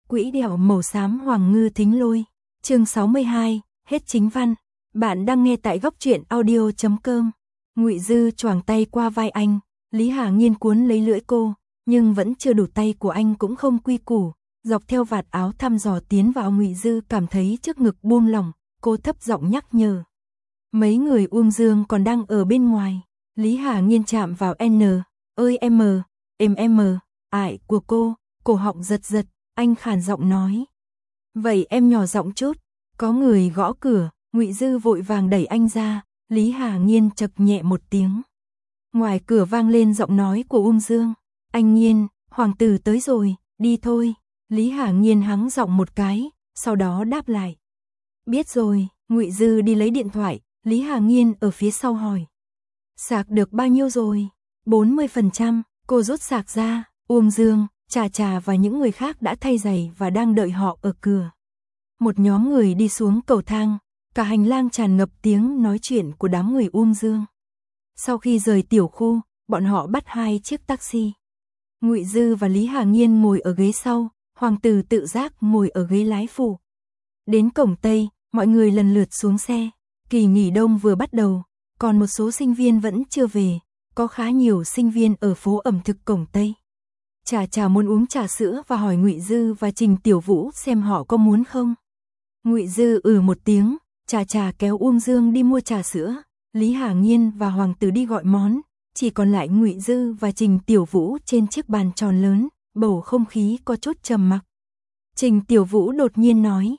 Quỹ đạo màu xám Hoàng Ngư Thính Lôi. Chương 62, hết chính văn. Bạn đang nghe tại góc truyện audio.com. Ngụy Dư choàng tay qua vai anh, Lý Hà Nghiên cuốn lấy lưỡi cô, nhưng vẫn chưa đủ, tay của anh cũng không quy củ, dọc theo vạt áo thăm dò tiến vào. Ngụy Dư cảm thấy trước ngực buông lỏng, cô thấp giọng nhắc nhở. Mấy người Uông Dương còn đang ở bên ngoài. Lý Hà Nghiên chạm vào ơi em, ải của cô, cổ họng giật giật, anh khàn giọng nói. Vậy em nhỏ giọng chút. Có người gõ cửa, Ngụy Dư vội vàng đẩy anh ra, Lý Hà Nghiên chậc nhẹ một tiếng. Ngoài cửa vang lên giọng nói của Uông Dương. Anh Nghiên, hoàng tử tới rồi, đi thôi. Lý Hà Nghiên hắng giọng một cái, sau đó đáp lại. Biết rồi. Ngụy Dư đi lấy điện thoại, Lý Hà Nghiên ở phía sau hỏi. Sạc được bao nhiêu rồi? 40%, cô rút sạc ra. Uông Dương, Trà Trà và những người khác đã thay giày và đang đợi họ ở cửa. Một nhóm người đi xuống cầu thang, cả hành lang tràn ngập tiếng nói chuyện của đám người Uông Dương. Sau khi rời tiểu khu, bọn họ bắt 2 chiếc taxi. Ngụy Dư và Lý Hà Nghiên ngồi ở ghế sau, hoàng tử tự giác ngồi ở ghế lái phụ. Đến cổng Tây, mọi người lần lượt xuống xe. Kỳ nghỉ đông vừa bắt đầu, còn một số sinh viên vẫn chưa về, có khá nhiều sinh viên ở phố ẩm thực cổng Tây. Trà Trà muốn uống trà sữa và hỏi Ngụy Dư và Trình Tiểu Vũ xem họ có muốn không. Ngụy Dư một tiếng, Trà Trà kéo Uông Dương đi mua trà sữa, Lý Hà Nghiên và hoàng tử đi gọi món, chỉ còn lại Ngụy Dư và Trình Tiểu Vũ trên chiếc bàn tròn lớn, bầu không khí có chút trầm mặc. Trình Tiểu Vũ đột nhiên nói,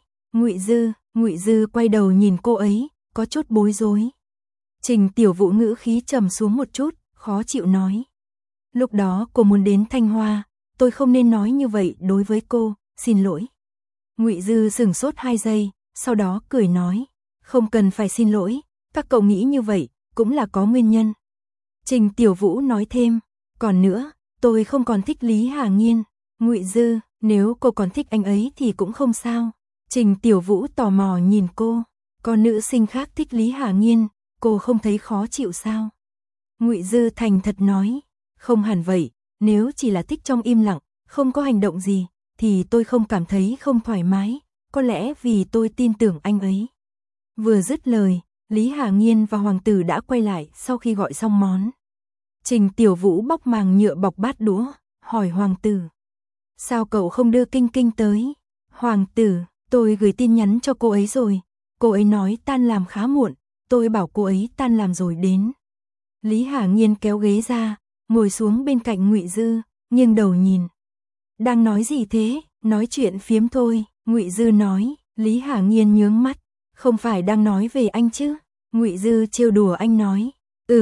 Ngụy Dư quay đầu nhìn cô ấy, có chút bối rối. Trình Tiểu Vũ ngữ khí trầm xuống một chút, khó chịu nói. Lúc đó cô muốn đến Thanh Hoa, tôi không nên nói như vậy đối với cô, xin lỗi. Ngụy Dư sửng sốt 2 giây, sau đó cười nói, không cần phải xin lỗi, các cậu nghĩ như vậy, cũng là có nguyên nhân. Trình Tiểu Vũ nói thêm, còn nữa, tôi không còn thích Lý Hà Nghiên. Ngụy Dư, nếu cô còn thích anh ấy thì cũng không sao. Trình Tiểu Vũ tò mò nhìn cô, có nữ sinh khác thích Lý Hà Nghiên, cô không thấy khó chịu sao? Ngụy Dư thành thật nói, không hẳn vậy, nếu chỉ là thích trong im lặng, không có hành động gì, thì tôi không cảm thấy không thoải mái, có lẽ vì tôi tin tưởng anh ấy. Vừa dứt lời, Lý Hà Nghiên và hoàng tử đã quay lại sau khi gọi xong món. Trình Tiểu Vũ bóc màng nhựa bọc bát đũa, hỏi hoàng tử. Sao cậu không đưa Kinh Kinh tới? Hoàng tử, tôi gửi tin nhắn cho cô ấy rồi, cô ấy nói tan làm khá muộn, tôi bảo cô ấy tan làm rồi đến. Lý Hà Nghiên kéo ghế ra, ngồi xuống bên cạnh Ngụy Dư, nghiêng đầu nhìn. Đang nói gì thế? Nói chuyện phiếm thôi, Ngụy Dư nói. Lý Hà Nghiên nhướng mắt, không phải đang nói về anh chứ? Ngụy Dư trêu đùa anh nói.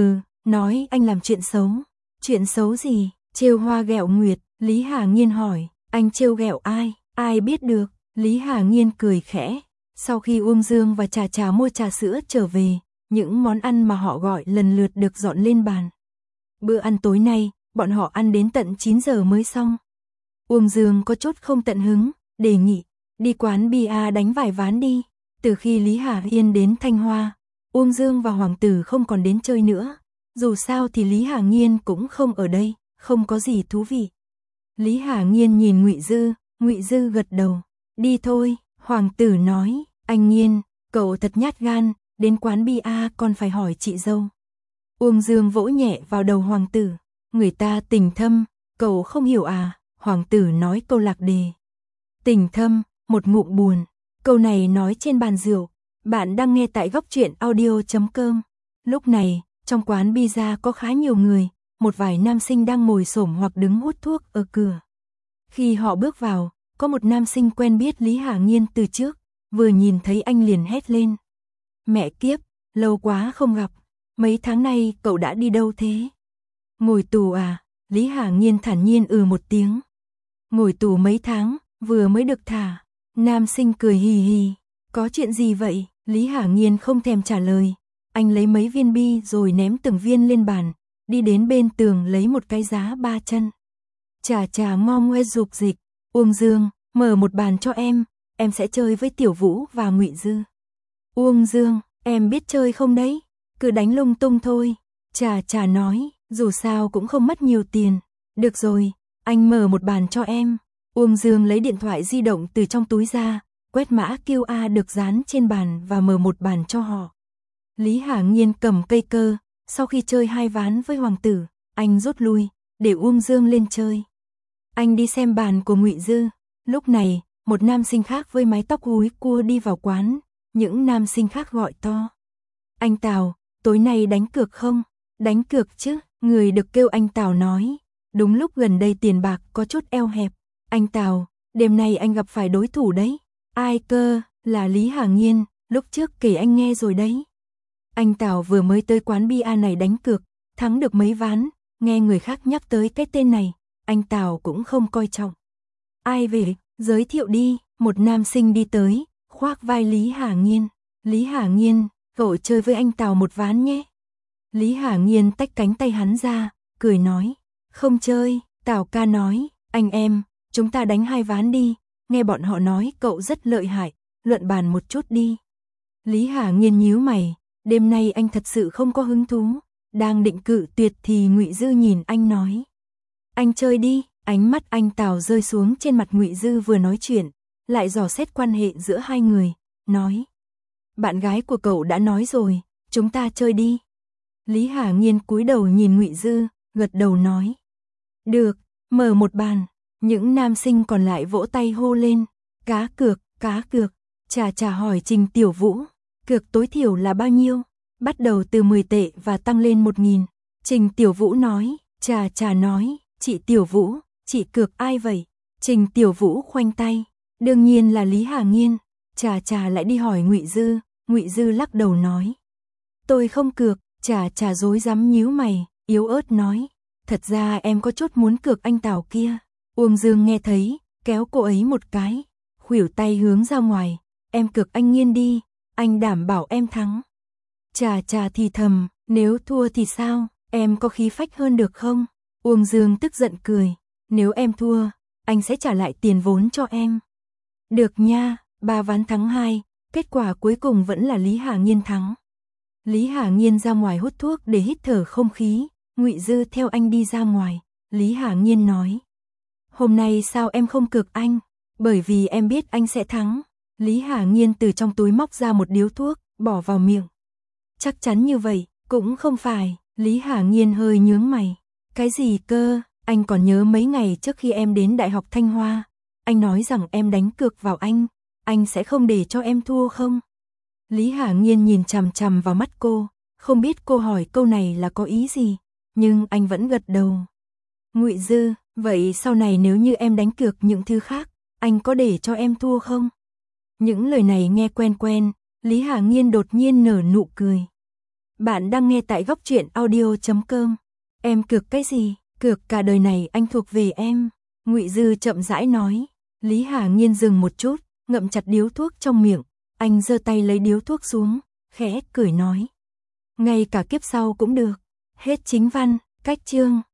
Nói anh làm chuyện xấu. Chuyện xấu gì? Trêu hoa ghẹo nguyệt. Lý Hà Nghiên hỏi, anh trêu ghẹo ai? Ai biết được? Lý Hà Nghiên cười khẽ. Sau khi Uông Dương và Trà Trà mua trà sữa trở về, những món ăn mà họ gọi lần lượt được dọn lên bàn. Bữa ăn tối nay, bọn họ ăn đến tận 9 giờ mới xong. Uông Dương có chút không tận hứng, đề nghị, đi quán bia đánh vài ván đi. Từ khi Lý Hà Nghiên đến Thanh Hoa, Uông Dương và hoàng tử không còn đến chơi nữa. Dù sao thì Lý Hà Nghiên cũng không ở đây, không có gì thú vị. Lý Hà Nghiên nhìn Ngụy Dư gật đầu. Đi thôi, hoàng tử nói, anh Nghiên, cậu thật nhát gan, đến quán bia còn phải hỏi chị dâu. Uông Dương vỗ nhẹ vào đầu hoàng tử, người ta tình thâm, cậu không hiểu à? Hoàng tử nói câu lạc đề. Tình thâm, một ngụm buồn, câu này nói trên bàn rượu. Bạn đang nghe tại góc truyện audio.com. Lúc này, trong quán pizza có khá nhiều người, một vài nam sinh đang ngồi xổm hoặc đứng hút thuốc ở cửa. Khi họ bước vào, có một nam sinh quen biết Lý Hà Nghiên từ trước, vừa nhìn thấy anh liền hét lên. Mẹ kiếp, lâu quá không gặp, mấy tháng nay cậu đã đi đâu thế? Ngồi tù à? Lý Hà Nghiên thản nhiên một tiếng. Ngồi tù mấy tháng, vừa mới được thả. Nam sinh cười hì hì. Có chuyện gì vậy? Lý Hà Nghiên không thèm trả lời. Anh lấy mấy viên bi rồi ném từng viên lên bàn, đi đến bên tường lấy một cái giá 3 chân. Trà Trà ngom ngoe dục dịch. Uông Dương, mở một bàn cho em sẽ chơi với Tiểu Vũ và Ngụy Dư. Uông Dương, em biết chơi không đấy? Cứ đánh lung tung thôi. Trà Trà nói, dù sao cũng không mất nhiều tiền. Được rồi, anh mở một bàn cho em. Uông Dương lấy điện thoại di động từ trong túi ra, quét mã QR được dán trên bàn và mở một bàn cho họ. Lý Hà Nghiên cầm cây cơ, sau khi chơi 2 ván với hoàng tử, anh rút lui, để Uông Dương lên chơi. Anh đi xem bàn của Ngụy Dư. Lúc này, một nam sinh khác với mái tóc húi cua đi vào quán, những nam sinh khác gọi to. Anh Tào, tối nay đánh cược không? Đánh cược chứ, người được kêu anh Tào nói. Đúng lúc gần đây tiền bạc có chút eo hẹp. Anh Tào, đêm nay anh gặp phải đối thủ đấy. Ai cơ, là Lý Hà Nghiên, lúc trước kể anh nghe rồi đấy. Anh Tào vừa mới tới quán bia này đánh cược, thắng được mấy ván, nghe người khác nhắc tới cái tên này, anh Tào cũng không coi trọng. Ai về, giới thiệu đi, một nam sinh đi tới, khoác vai Lý Hà Nghiên. Lý Hà Nghiên, cậu chơi với anh Tào một ván nhé. Lý Hà Nghiên tách cánh tay hắn ra, cười nói, không chơi. Tào ca nói, anh em, chúng ta đánh 2 ván đi, nghe bọn họ nói cậu rất lợi hại, luận bàn một chút đi. Lý Hà Nghiên nhíu mày, đêm nay anh thật sự không có hứng thú, đang định cự tuyệt thì Ngụy Dư nhìn anh nói. Anh chơi đi, ánh mắt anh Tào rơi xuống trên mặt Ngụy Dư vừa nói chuyện, lại dò xét quan hệ giữa hai người, nói. Bạn gái của cậu đã nói rồi, chúng ta chơi đi. Lý Hà Nghiên cúi đầu nhìn Ngụy Dư, gật đầu nói. Được, mở một bàn. Những nam sinh còn lại vỗ tay hô lên. Cá cược, cá cược. Chà hỏi Trình Tiểu Vũ. Cược tối thiểu là bao nhiêu? Bắt đầu từ 10 tệ và tăng lên 1.000. Trình Tiểu Vũ nói. Chà nói. Chị Tiểu Vũ, chị cược ai vậy? Trình Tiểu Vũ khoanh tay. Đương nhiên là Lý Hà Nghiên. Chà lại đi hỏi Ngụy Dư. Ngụy Dư lắc đầu nói. Tôi không cược. Chà rối rắm nhíu mày, yếu ớt nói. Thật ra em có chút muốn cược anh Tào kia. Uông Dương nghe thấy, kéo cô ấy một cái, khuỷu tay hướng ra ngoài. Em cược anh Nghiên đi, anh đảm bảo em thắng. Chà thì thầm, nếu thua thì sao, em có khí phách hơn được không? Uông Dương tức giận cười, nếu em thua, anh sẽ trả lại tiền vốn cho em. Được nha, 3 ván thắng 2, kết quả cuối cùng vẫn là Lý Hà Nghiên thắng. Lý Hà Nghiên ra ngoài hút thuốc để hít thở không khí, Ngụy Dư theo anh đi ra ngoài. Lý Hà Nghiên nói. Hôm nay sao em không cược anh? Bởi vì em biết anh sẽ thắng. Lý Hà Nghiên từ trong túi móc ra một điếu thuốc, bỏ vào miệng. Chắc chắn như vậy, cũng không phải. Lý Hà Nghiên hơi nhướng mày. Cái gì cơ? Anh còn nhớ mấy ngày trước khi em đến Đại học Thanh Hoa, anh nói rằng em đánh cược vào anh sẽ không để cho em thua không? Lý Hà Nghiên nhìn chằm chằm vào mắt cô, không biết cô hỏi câu này là có ý gì, nhưng anh vẫn gật đầu. Ngụy Dư, vậy sau này nếu như em đánh cược những thứ khác, anh có để cho em thua không? Những lời này nghe quen quen, Lý Hà Nghiên đột nhiên nở nụ cười. Bạn đang nghe tại Góc Truyện Audio.com. Em cược cái gì? Cược cả đời này anh thuộc về em. Ngụy Dư chậm rãi nói. Lý Hà Nghiên dừng một chút, ngậm chặt điếu thuốc trong miệng. Anh giơ tay lấy điếu thuốc xuống, khẽ cười nói. Ngay cả kiếp sau cũng được. Hết chính văn, cách chương.